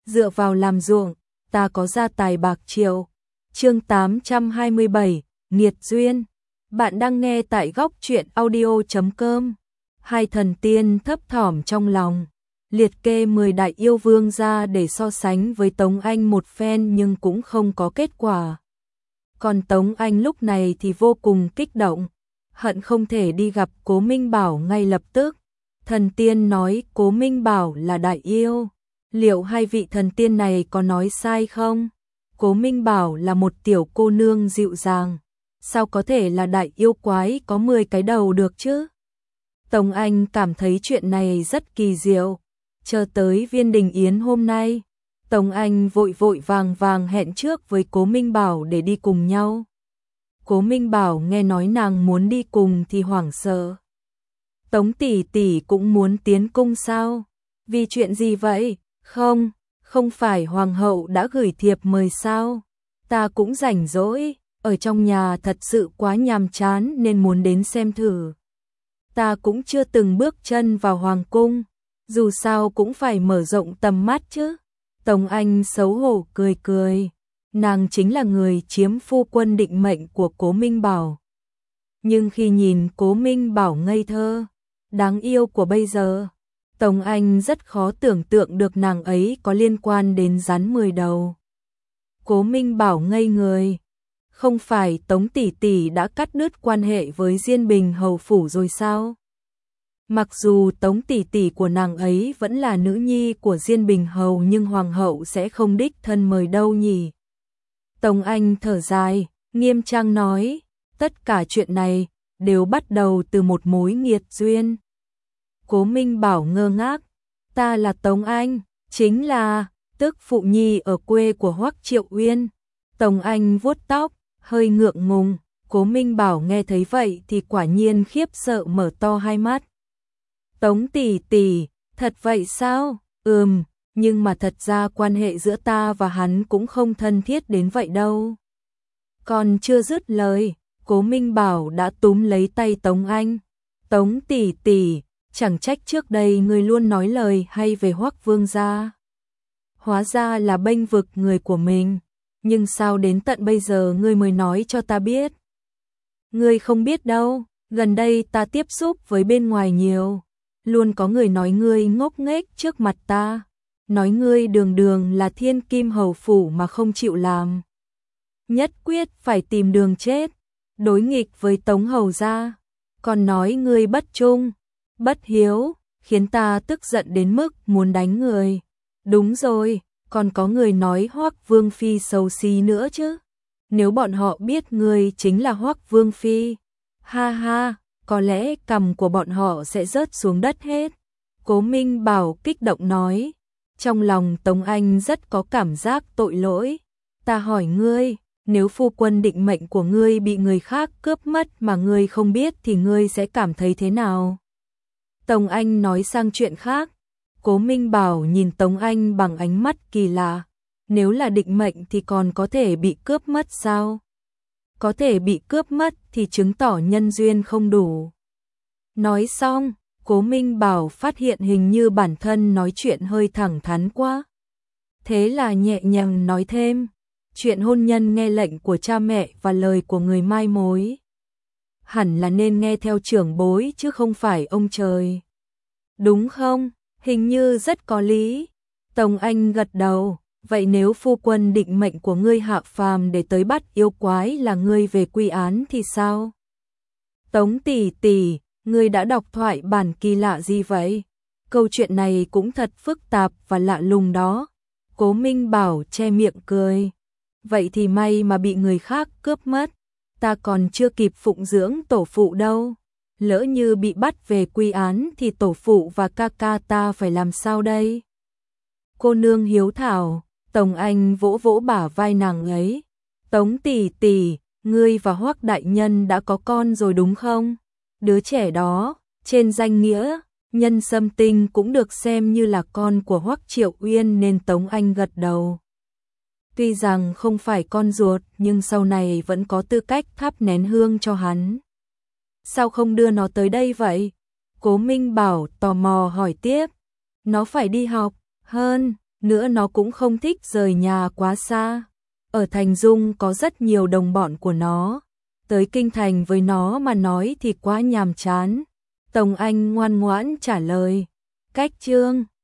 dựa vào làm ruộng, ta có gia tài bạc triệu. Chương 827, nghiệt duyên. Bạn đang nghe tại góc truyện audio.com. Hai thần tiên thấp thỏm trong lòng, liệt kê 10 đại yêu vương ra để so sánh với Tống Anh một phen nhưng cũng không có kết quả. Còn Tống Anh lúc này thì vô cùng kích động, hận không thể đi gặp Cố Minh Bảo ngay lập tức. Thần tiên nói Cố Minh Bảo là đại yêu, liệu hai vị thần tiên này có nói sai không? Cố Minh Bảo là một tiểu cô nương dịu dàng, sao có thể là đại yêu quái có 10 cái đầu được chứ? Tống Anh cảm thấy chuyện này rất kỳ diệu. Chờ tới Viên Đình Yến hôm nay, Tống Anh vội vội vàng vàng hẹn trước với Cố Minh Bảo để đi cùng nhau. Cố Minh Bảo nghe nói nàng muốn đi cùng thì hoảng sợ. Tống tỷ tỷ cũng muốn tiến cung sao? Vì chuyện gì vậy? Không phải hoàng hậu đã gửi thiệp mời sao? Ta cũng rảnh rỗi, ở trong nhà thật sự quá nhàm chán nên muốn đến xem thử. Ta cũng chưa từng bước chân vào hoàng cung, dù sao cũng phải mở rộng tầm mắt chứ. Tống Anh xấu hổ cười cười, nàng chính là người chiếm phu quân định mệnh của Cố Minh Bảo. Nhưng khi nhìn Cố Minh Bảo ngây thơ, đáng yêu của bây giờ, Tống Anh rất khó tưởng tượng được nàng ấy có liên quan đến rắn 10 đầu. Cố Minh Bảo ngây người, không phải Tống tỷ tỷ đã cắt đứt quan hệ với Diên Bình hầu phủ rồi sao? Mặc dù Tống tỷ tỷ của nàng ấy vẫn là nữ nhi của Diên Bình hầu nhưng hoàng hậu sẽ không đích thân mời đâu nhỉ. Tống Anh thở dài, nghiêm trang nói, tất cả chuyện này đều bắt đầu từ một mối nghiệt duyên. Cố Minh Bảo ngơ ngác, ta là Tống Anh, chính là tức phụ nhi ở quê của Hoắc Triệu Uyên. Tống Anh vuốt tóc, hơi ngượng ngùng. Cố Minh Bảo nghe thấy vậy thì quả nhiên khiếp sợ mở to hai mắt. Tống tỷ tỷ, thật vậy sao? Nhưng mà thật ra quan hệ giữa ta và hắn cũng không thân thiết đến vậy đâu. Còn chưa dứt lời, Cố Minh Bảo đã túm lấy tay Tống Anh. Tống tỷ tỷ, chẳng trách trước đây ngươi luôn nói lời hay về Hoắc Vương gia. Hóa ra là bênh vực người của mình, nhưng sao đến tận bây giờ ngươi mới nói cho ta biết? Ngươi không biết đâu, gần đây ta tiếp xúc với bên ngoài nhiều, luôn có người nói ngươi ngốc nghếch trước mặt ta, nói ngươi đường đường là thiên kim hầu phủ mà không chịu làm. Nhất quyết phải tìm đường chết, đối nghịch với Tống hầu gia, còn nói ngươi bất trung, bất hiếu, khiến ta tức giận đến mức muốn đánh người. Đúng rồi, còn có người nói Hoắc Vương phi xấu xí nữa chứ. Nếu bọn họ biết ngươi chính là Hoắc Vương phi, ha ha, có lẽ cằm của bọn họ sẽ rớt xuống đất hết. Cố Minh Bảo kích động nói. Trong lòng Tống Anh rất có cảm giác tội lỗi. Ta hỏi ngươi, nếu phu quân định mệnh của ngươi bị người khác cướp mất mà ngươi không biết thì ngươi sẽ cảm thấy thế nào? Tống Anh nói sang chuyện khác. Cố Minh Bảo nhìn Tống Anh bằng ánh mắt kỳ lạ. Nếu là định mệnh thì còn có thể bị cướp mất sao? Có thể bị cướp mất thì chứng tỏ nhân duyên không đủ. Nói xong, Cố Minh Bảo phát hiện hình như bản thân nói chuyện hơi thẳng thắn quá. Thế là nhẹ nhàng nói thêm, chuyện hôn nhân nghe lệnh của cha mẹ và lời của người mai mối. Hẳn là nên nghe theo trưởng bối chứ không phải ông trời. Đúng không? Hình như rất có lý. Tống Anh gật đầu. Vậy nếu phu quân định mệnh của ngươi hạ phàm để tới bắt yêu quái là ngươi về quy án thì sao? Tống tỷ tỷ, ngươi đã đọc thoại bản kỳ lạ gì vậy? Câu chuyện này cũng thật phức tạp và lạ lùng đó. Cố Minh Bảo che miệng cười. Vậy thì may mà bị người khác cướp mất. Ta còn chưa kịp phụng dưỡng tổ phụ đâu. Lỡ như bị bắt về quy án thì tổ phụ và ca ca ta phải làm sao đây? Cô nương hiếu thảo. Tống Anh vỗ vỗ bả vai nàng ấy. Tống tỷ tỷ, ngươi và Hoắc đại nhân đã có con rồi đúng không? Đứa trẻ đó, trên danh nghĩa, Nhân Sâm Tinh cũng được xem như là con của Hoắc Triệu Uyên nên Tống Anh gật đầu. Tuy rằng không phải con ruột nhưng sau này vẫn có tư cách thắp nén hương cho hắn. Sao không đưa nó tới đây vậy? Cố Minh Bảo tò mò hỏi tiếp. Nó phải đi học, hơn. nữa nó cũng không thích rời nhà quá xa. Ở Thành Dung có rất nhiều đồng bọn của nó, tới kinh thành với nó mà nói thì quá nhàm chán. Tống Anh ngoan ngoãn trả lời, cách Trương